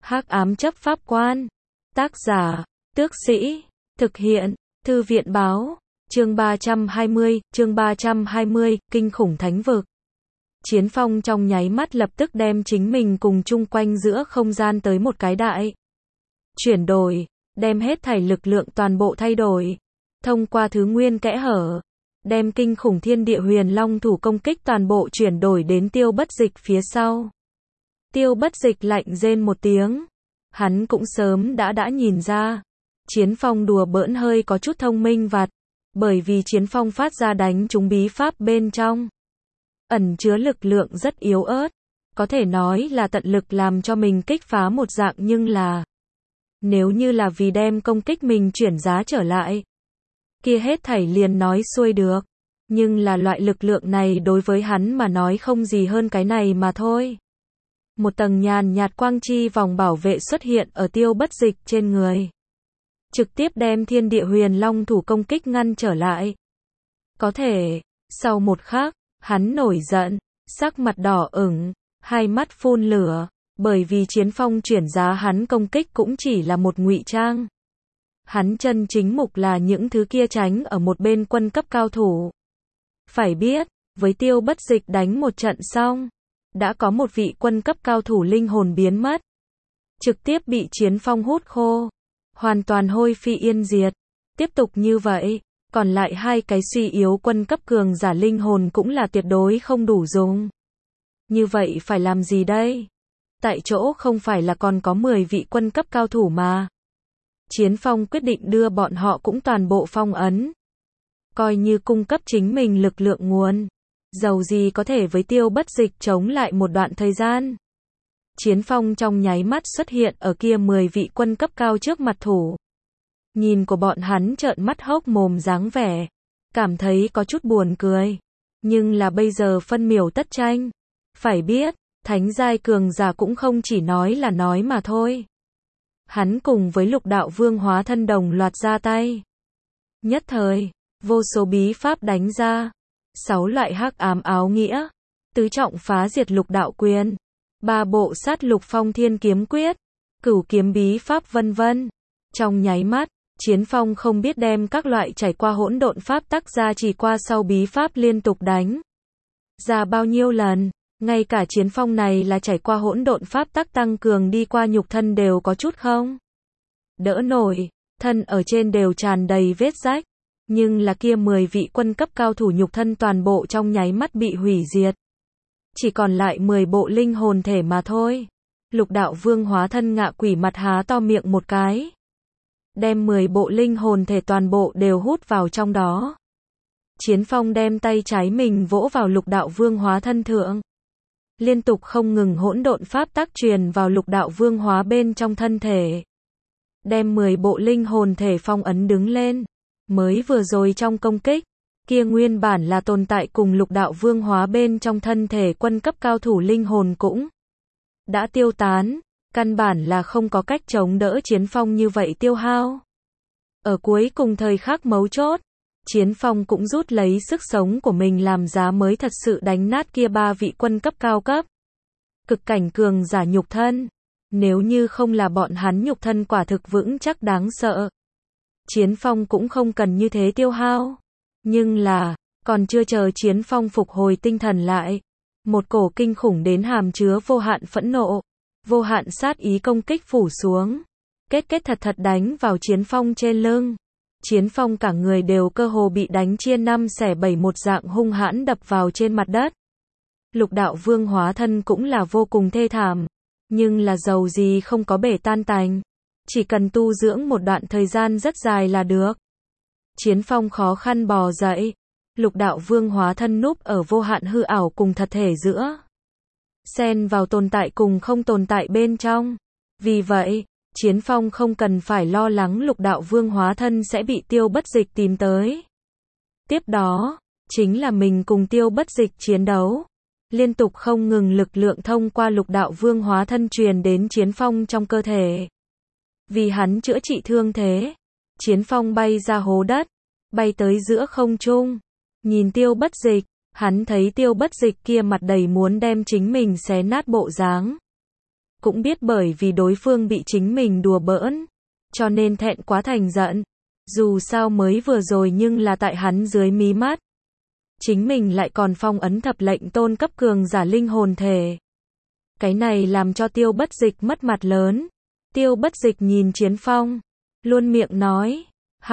Hắc ám chấp pháp quan. Tác giả, Tước Sĩ. Thực hiện, Thư viện báo. Chương 320, Kinh khủng thánh vực. Chiến Phong trong nháy mắt lập tức đem chính mình cùng chung quanh giữa không gian tới một cái đại chuyển đổi, đem hết thảy lực lượng toàn bộ thay đổi. Thông qua thứ nguyên kẽ hở, đem kinh khủng thiên địa huyền long thủ công kích toàn bộ chuyển đổi đến Tiêu Bất Dịch phía sau. Tiêu Bất Dịch lạnh rên một tiếng. Hắn cũng sớm đã nhìn ra. Chiến Phong đùa bỡn hơi có chút thông minh vặt. Bởi vì Chiến Phong phát ra đánh trúng bí pháp bên trong. Ẩn chứa lực lượng rất yếu ớt. Có thể nói là tận lực làm cho mình kích phá một dạng, nhưng là nếu như là vì đem công kích mình chuyển giá trở lại, kia hết thảy liền nói xuôi được. Nhưng là loại lực lượng này đối với hắn mà nói không gì hơn cái này mà thôi. Một tầng nhàn nhạt quang chi vòng bảo vệ xuất hiện ở Tiêu Bất Dịch trên người. Trực tiếp đem thiên địa huyền long thủ công kích ngăn trở lại. Có thể, sau một khắc, hắn nổi giận, sắc mặt đỏ ửng, hai mắt phun lửa, bởi vì Chiến Phong chuyển giá hắn công kích cũng chỉ là một ngụy trang. Hắn chân chính mục là những thứ kia tránh ở một bên quân cấp cao thủ. Phải biết, với Tiêu Bất Dịch đánh một trận xong, đã có một vị quân cấp cao thủ linh hồn biến mất. Trực tiếp bị Chiến Phong hút khô. Hoàn toàn hôi phi yên diệt. Tiếp tục như vậy, còn lại hai cái suy yếu quân cấp cường giả linh hồn cũng là tuyệt đối không đủ dùng. Như vậy phải làm gì đây? Tại chỗ không phải là còn có 10 vị quân cấp cao thủ mà. Chiến Phong quyết định đưa bọn họ cũng toàn bộ phong ấn. Coi như cung cấp chính mình lực lượng nguồn. Dầu gì có thể với Tiêu Bất Dịch chống lại một đoạn thời gian. Chiến Phong trong nháy mắt xuất hiện ở kia 10 vị quân cấp cao trước mặt thủ. Nhìn của bọn hắn trợn mắt hốc mồm dáng vẻ. Cảm thấy có chút buồn cười. Nhưng là bây giờ phân miểu tất tranh. Phải biết, thánh giai cường giả cũng không chỉ nói là nói mà thôi. Hắn cùng với Lục Đạo Vương hóa thân đồng loạt ra tay. Nhất thời, vô số bí pháp đánh ra. 6 loại hắc ám áo nghĩa. Tứ trọng phá diệt lục đạo quyền. 3 bộ sát lục phong thiên kiếm quyết. Cửu kiếm bí pháp vân vân. Trong nháy mắt, Chiến Phong không biết đem các loại trải qua hỗn độn pháp tắc ra chỉ qua sau bí pháp liên tục đánh ra bao nhiêu lần. Ngay cả Chiến Phong này là trải qua hỗn độn pháp tắc tăng cường đi qua nhục thân đều có chút không đỡ nổi, thân ở trên đều tràn đầy vết rách. Nhưng là kia 10 vị quân cấp cao thủ nhục thân toàn bộ trong nháy mắt bị hủy diệt. Chỉ còn lại 10 bộ linh hồn thể mà thôi. Lục Đạo Vương hóa thân ngạ quỷ mặt há to miệng một cái. Đem 10 bộ linh hồn thể toàn bộ đều hút vào trong đó. Chiến Phong đem tay trái mình vỗ vào Lục Đạo Vương hóa thân thượng. Liên tục không ngừng hỗn độn pháp tác truyền vào Lục Đạo Vương hóa bên trong thân thể. Đem 10 bộ linh hồn thể phong ấn đứng lên. Mới vừa rồi trong công kích, kia nguyên bản là tồn tại cùng Lục Đạo Vương hóa bên trong thân thể quân cấp cao thủ linh hồn cũng đã tiêu tán, căn bản là không có cách chống đỡ Chiến Phong như vậy tiêu hao. Ở cuối cùng thời khắc mấu chốt, Chiến Phong cũng rút lấy sức sống của mình làm giá mới thật sự đánh nát kia 3 vị quân cấp cao cấp. Cực cảnh cường giả nhục thân. Nếu như không là bọn hắn nhục thân quả thực vững chắc đáng sợ. Chiến Phong cũng không cần như thế tiêu hao. Nhưng là, còn chưa chờ Chiến Phong phục hồi tinh thần lại. Một cổ kinh khủng đến hàm chứa vô hạn phẫn nộ, vô hạn sát ý công kích phủ xuống. Kết thật đánh vào Chiến Phong trên lưng. Chiến Phong cả người đều cơ hồ bị đánh chia 5 xẻ 7 một dạng hung hãn đập vào trên mặt đất. Lục Đạo Vương hóa thân cũng là vô cùng thê thảm. Nhưng là dầu gì không có bể tan tành. Chỉ cần tu dưỡng một đoạn thời gian rất dài là được. Chiến Phong khó khăn bò dậy. Lục Đạo Vương hóa thân núp ở vô hạn hư ảo cùng thật thể giữa. Xen vào tồn tại cùng không tồn tại bên trong. Vì vậy, Chiến Phong không cần phải lo lắng Lục Đạo Vương hóa thân sẽ bị Tiêu Bất Dịch tìm tới. Tiếp đó, chính là mình cùng Tiêu Bất Dịch chiến đấu. Liên tục không ngừng lực lượng thông qua Lục Đạo Vương hóa thân truyền đến Chiến Phong trong cơ thể. Vì hắn chữa trị thương thế, Chiến Phong bay ra hố đất, bay tới giữa không trung. Nhìn Tiêu Bất Dịch, hắn thấy Tiêu Bất Dịch kia mặt đầy muốn đem chính mình xé nát bộ dáng. cũng biết bởi vì đối phương bị chính mình đùa bỡn, cho nên thẹn quá thành giận. Dù sao mới vừa rồi nhưng là tại hắn dưới mí mắt. Chính mình lại còn phong ấn thập lệnh tôn cấp cường giả linh hồn thể. Cái này làm cho Tiêu Bất Dịch mất mặt lớn. Tiêu Bất Dịch nhìn Chiến Phong, luôn miệng nói,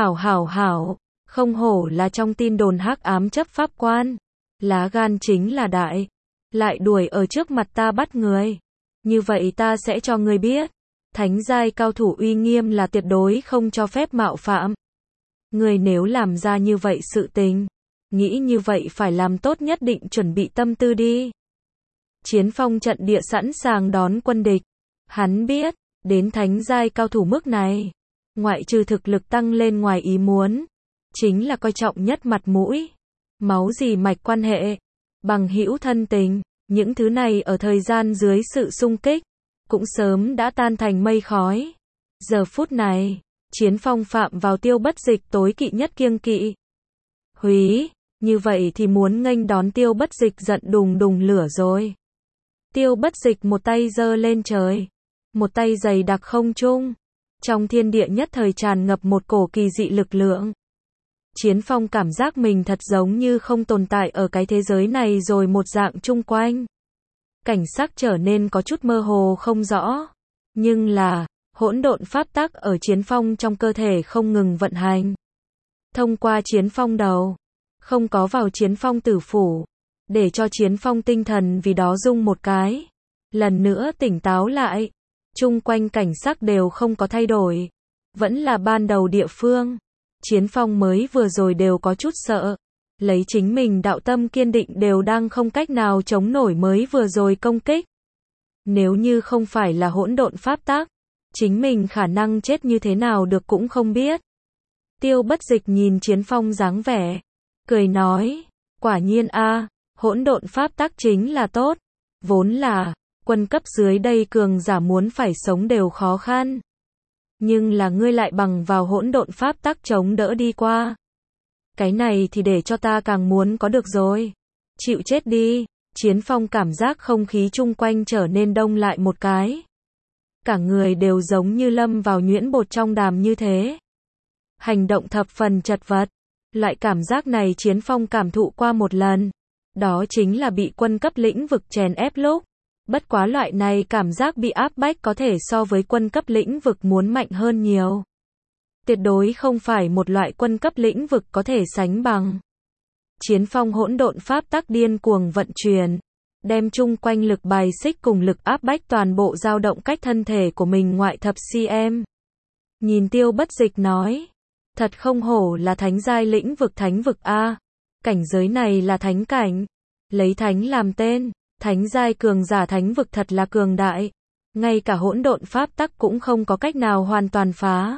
hảo, không hổ là trong tin đồn hắc ám chấp pháp quan. Lá gan chính là đại, lại đuổi ở trước mặt ta bắt người. Như vậy ta sẽ cho ngươi biết, thánh giai cao thủ uy nghiêm là tuyệt đối không cho phép mạo phạm. Ngươi nếu làm ra như vậy sự tình, nghĩ như vậy phải làm tốt nhất định chuẩn bị tâm tư đi. Chiến Phong trận địa sẵn sàng đón quân địch. Hắn biết, đến thánh giai cao thủ mức này, ngoại trừ thực lực tăng lên ngoài ý muốn, chính là coi trọng nhất mặt mũi, máu gì mạch quan hệ, bằng hữu thân tình, những thứ này ở thời gian dưới sự xung kích, cũng sớm đã tan thành mây khói. Giờ phút này, Chiến Phong phạm vào Tiêu Bất Dịch tối kỵ nhất kiêng kỵ. Húy, như vậy thì muốn nghênh đón Tiêu Bất Dịch giận đùng đùng lửa rồi. Tiêu Bất Dịch một tay giơ lên trời, một tay giày đặc không trung. Trong thiên địa nhất thời tràn ngập một cổ kỳ dị lực lượng. Chiến Phong cảm giác mình thật giống như không tồn tại ở cái thế giới này rồi một dạng chung quanh. Cảnh sắc trở nên có chút mơ hồ không rõ. Nhưng là, hỗn độn pháp tắc ở Chiến Phong trong cơ thể không ngừng vận hành. Thông qua Chiến Phong đầu, không có vào Chiến Phong tử phủ, để cho Chiến Phong tinh thần vì đó rung một cái. Lần nữa tỉnh táo lại, chung quanh cảnh sắc đều không có thay đổi. Vẫn là ban đầu địa phương. Chiến Phong mới vừa rồi đều có chút sợ. Lấy chính mình đạo tâm kiên định đều đang không cách nào chống nổi mới vừa rồi công kích. Nếu như không phải là hỗn độn pháp tắc, chính mình khả năng chết như thế nào được cũng không biết. Tiêu Bất Dịch nhìn Chiến Phong dáng vẻ, cười nói, quả nhiên a, hỗn độn pháp tắc chính là tốt. Vốn là, quân cấp dưới đây cường giả muốn phải sống đều khó khăn. Nhưng là ngươi lại bằng vào hỗn độn pháp tắc chống đỡ đi qua. Cái này thì để cho ta càng muốn có được rồi. Chịu chết đi. Chiến Phong cảm giác không khí chung quanh trở nên đông lại một cái. Cả người đều giống như lâm vào nhuyễn bột trong đàm như thế. Hành động thập phần chật vật. Loại cảm giác này Chiến Phong cảm thụ qua một lần. Đó chính là bị quân cấp lĩnh vực chèn ép lúc. Bất quá loại này cảm giác bị áp bách có thể so với quân cấp lĩnh vực muốn mạnh hơn nhiều. Tuyệt đối không phải một loại quân cấp lĩnh vực có thể sánh bằng. Chiến Phong hỗn độn pháp tắc điên cuồng vận chuyển, đem chung quanh lực bài xích cùng lực áp bách toàn bộ dao động cách thân thể của mình ngoại thập cm. Nhìn Tiêu Bất Dịch nói, thật không hổ là thánh giai lĩnh vực thánh vực a, cảnh giới này là thánh cảnh, lấy thánh làm tên, thánh giai cường giả thánh vực thật là cường đại, ngay cả hỗn độn pháp tắc cũng không có cách nào hoàn toàn phá.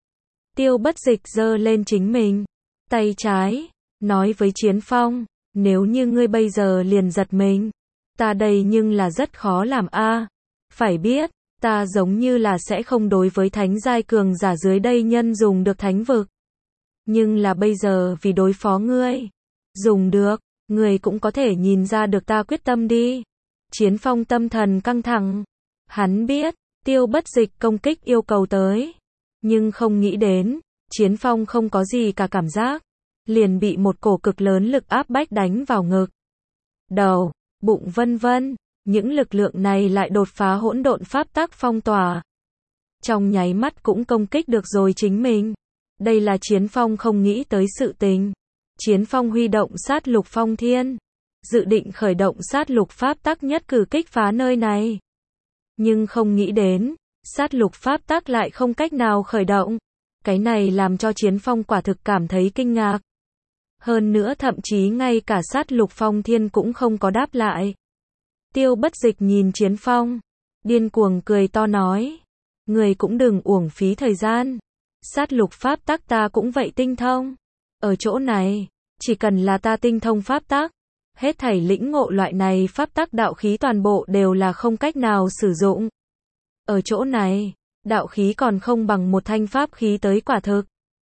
Tiêu Bất Dịch giơ lên chính mình, tay trái, nói với Chiến Phong, nếu như ngươi bây giờ liền giật mình, ta đây nhưng là rất khó làm a. Phải biết, ta giống như là sẽ không đối với thánh giai cường giả dưới đây nhân dùng được thánh vực. Nhưng là bây giờ vì đối phó ngươi, dùng được, ngươi cũng có thể nhìn ra được ta quyết tâm đi. Chiến Phong tâm thần căng thẳng, hắn biết, Tiêu Bất Dịch công kích yêu cầu tới. Nhưng không nghĩ đến, Chiến Phong không có gì cả cảm giác, liền bị một cổ cực lớn lực áp bách đánh vào ngực, đầu, bụng vân vân, những lực lượng này lại đột phá hỗn độn pháp tắc phong tỏa. Trong nháy mắt cũng công kích được rồi chính mình. Đây là Chiến Phong không nghĩ tới sự tình. Chiến Phong huy động sát lục phong thiên, dự định khởi động sát lục pháp tắc nhất cử kích phá nơi này. Nhưng không nghĩ đến, sát lục pháp tắc lại không cách nào khởi động. Cái này làm cho Chiến Phong quả thực cảm thấy kinh ngạc. Hơn nữa thậm chí ngay cả sát lục phong thiên cũng không có đáp lại. Tiêu Bất Dịch nhìn Chiến Phong, điên cuồng cười to nói, người cũng đừng uổng phí thời gian. Sát lục pháp tắc ta cũng vậy tinh thông. Ở chỗ này, chỉ cần là ta tinh thông pháp tắc, hết thảy lĩnh ngộ loại này pháp tắc đạo khí toàn bộ đều là không cách nào sử dụng. Ở chỗ này, đạo khí còn không bằng một thanh pháp khí tới quả thực.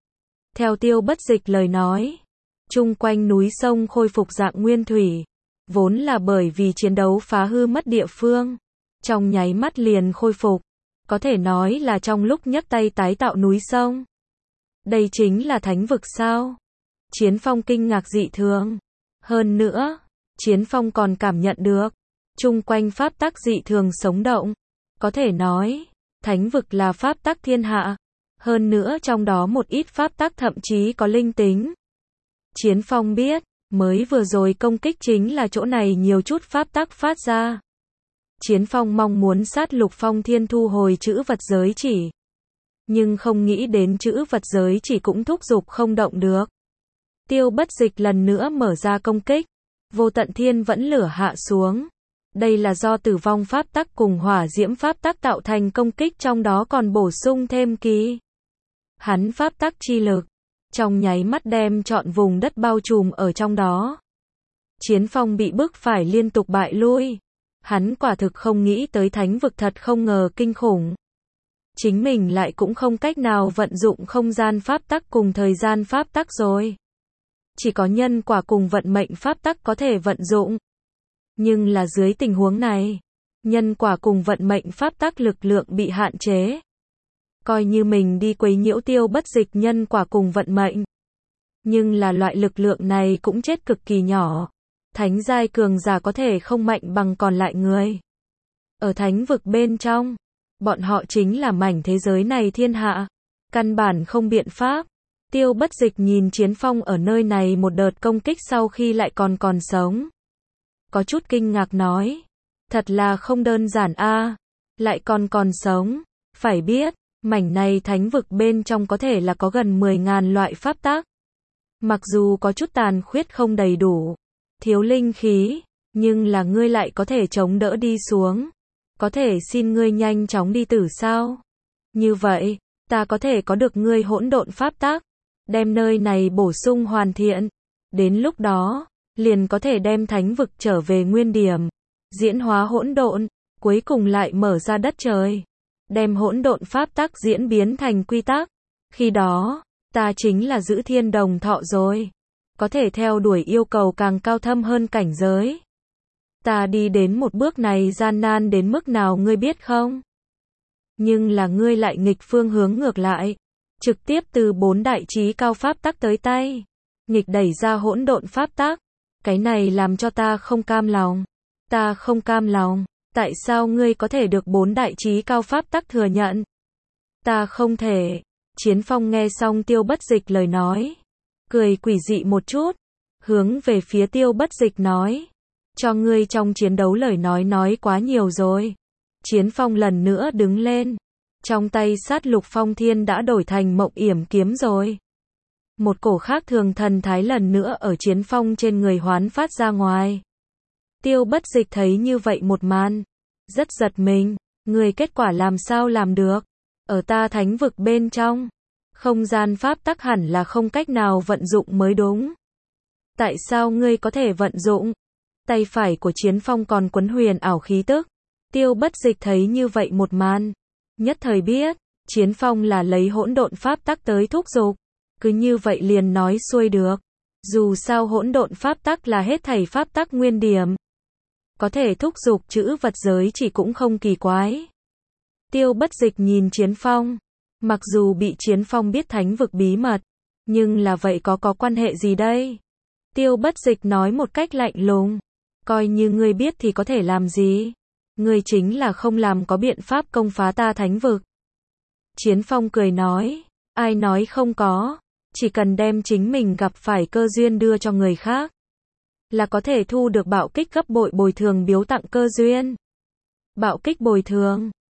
Theo Tiêu Bất Dịch lời nói, chung quanh núi sông khôi phục dạng nguyên thủy, vốn là bởi vì chiến đấu phá hư mất địa phương, trong nháy mắt liền khôi phục. Có thể nói là trong lúc nhấc tay tái tạo núi sông. Đây chính là thánh vực sao? Chiến Phong kinh ngạc dị thường. Hơn nữa, Chiến Phong còn cảm nhận được, chung quanh pháp tắc dị thường sống động. Có thể nói, thánh vực là pháp tắc thiên hạ. Hơn nữa trong đó một ít pháp tắc thậm chí có linh tính. Chiến Phong biết, mới vừa rồi công kích chính là chỗ này nhiều chút pháp tắc phát ra. Chiến Phong mong muốn sát Lục Phong Thiên thu hồi chữ vật giới chỉ. Nhưng không nghĩ đến chữ vật giới chỉ cũng thúc giục không động được. Tiêu Bất Dịch lần nữa mở ra công kích. Vô Tận Thiên vẫn lửa hạ xuống. Đây là do tử vong pháp tắc cùng hỏa diễm pháp tắc tạo thành công kích, trong đó còn bổ sung thêm kỳ hắn pháp tắc chi lực. Trong nháy mắt đem trọn vùng đất bao trùm ở trong đó. Chiến Phong bị bức phải liên tục bại lui. Hắn quả thực không nghĩ tới thánh vực thật không ngờ kinh khủng. Chính mình lại cũng không cách nào vận dụng không gian pháp tắc cùng thời gian pháp tắc rồi. Chỉ có nhân quả cùng vận mệnh pháp tắc có thể vận dụng. Nhưng là dưới tình huống này, nhân quả cùng vận mệnh pháp tắc lực lượng bị hạn chế. Coi như mình đi quấy nhiễu Tiêu Bất Dịch nhân quả cùng vận mệnh. Nhưng là loại lực lượng này cũng chết cực kỳ nhỏ. Thánh giai cường giả có thể không mạnh bằng còn lại người. Ở thánh vực bên trong, bọn họ chính là mảnh thế giới này thiên hạ. Căn bản không biện pháp. Tiêu Bất Dịch nhìn Chiến Phong ở nơi này một đợt công kích sau khi lại còn sống. Có chút kinh ngạc nói. Thật là không đơn giản a, lại còn sống. Phải biết, mảnh này thánh vực bên trong có thể là có gần 10.000 loại pháp tắc. Mặc dù có chút tàn khuyết không đầy đủ, thiếu linh khí, nhưng là ngươi lại có thể chống đỡ đi xuống. Có thể xin ngươi nhanh chóng đi tử sao? Như vậy, ta có thể có được ngươi hỗn độn pháp tắc, đem nơi này bổ sung hoàn thiện. Đến lúc đó, liền có thể đem thánh vực trở về nguyên điểm, diễn hóa hỗn độn, cuối cùng lại mở ra đất trời, đem hỗn độn pháp tắc diễn biến thành quy tắc. Khi đó, ta chính là giữ thiên đồng thọ rồi, có thể theo đuổi yêu cầu càng cao thâm hơn cảnh giới. Ta đi đến một bước này gian nan đến mức nào ngươi biết không? Nhưng là ngươi lại nghịch phương hướng ngược lại, trực tiếp từ 4 đại chí cao pháp tắc tới tay, nghịch đẩy ra hỗn độn pháp tắc. Cái này làm cho ta không cam lòng. Ta không cam lòng. Tại sao ngươi có thể được 4 đại chí cao pháp tắc thừa nhận? Ta không thể. Chiến Phong nghe xong Tiêu Bất Dịch lời nói, cười quỷ dị một chút, hướng về phía Tiêu Bất Dịch nói, cho ngươi trong chiến đấu lời nói quá nhiều rồi. Chiến Phong lần nữa đứng lên, trong tay sát Lục Phong Thiên đã đổi thành Mộng Yểm kiếm rồi. Một cổ khác thường thần thái lần nữa ở Chiến Phong trên người hoán phát ra ngoài. Tiêu Bất Dịch thấy như vậy một màn, rất giật mình, người kết quả làm sao làm được? Ở ta thánh vực bên trong, không gian pháp tắc hẳn là không cách nào vận dụng mới đúng. Tại sao ngươi có thể vận dụng? Tay phải của Chiến Phong còn quấn huyền ảo khí tức. Tiêu Bất Dịch thấy như vậy một màn, nhất thời biết, Chiến Phong là lấy hỗn độn pháp tắc tới thúc giục. Cứ như vậy liền nói xuôi được. Dù sao hỗn độn pháp tắc là hết thảy pháp tắc nguyên điểm. Có thể thúc giục chữ vật giới chỉ cũng không kỳ quái. Tiêu Bất Dịch nhìn Chiến Phong. Mặc dù bị Chiến Phong biết thánh vực bí mật, nhưng là vậy có quan hệ gì đây? Tiêu Bất Dịch nói một cách lạnh lùng. Coi như ngươi biết thì có thể làm gì? Ngươi chính là không làm có biện pháp công phá ta thánh vực. Chiến Phong cười nói. Ai nói không có? Chỉ cần đem chính mình gặp phải cơ duyên đưa cho người khác, là có thể thu được bạo kích gấp bội bồi thường biếu tặng cơ duyên. Bạo kích bồi thường,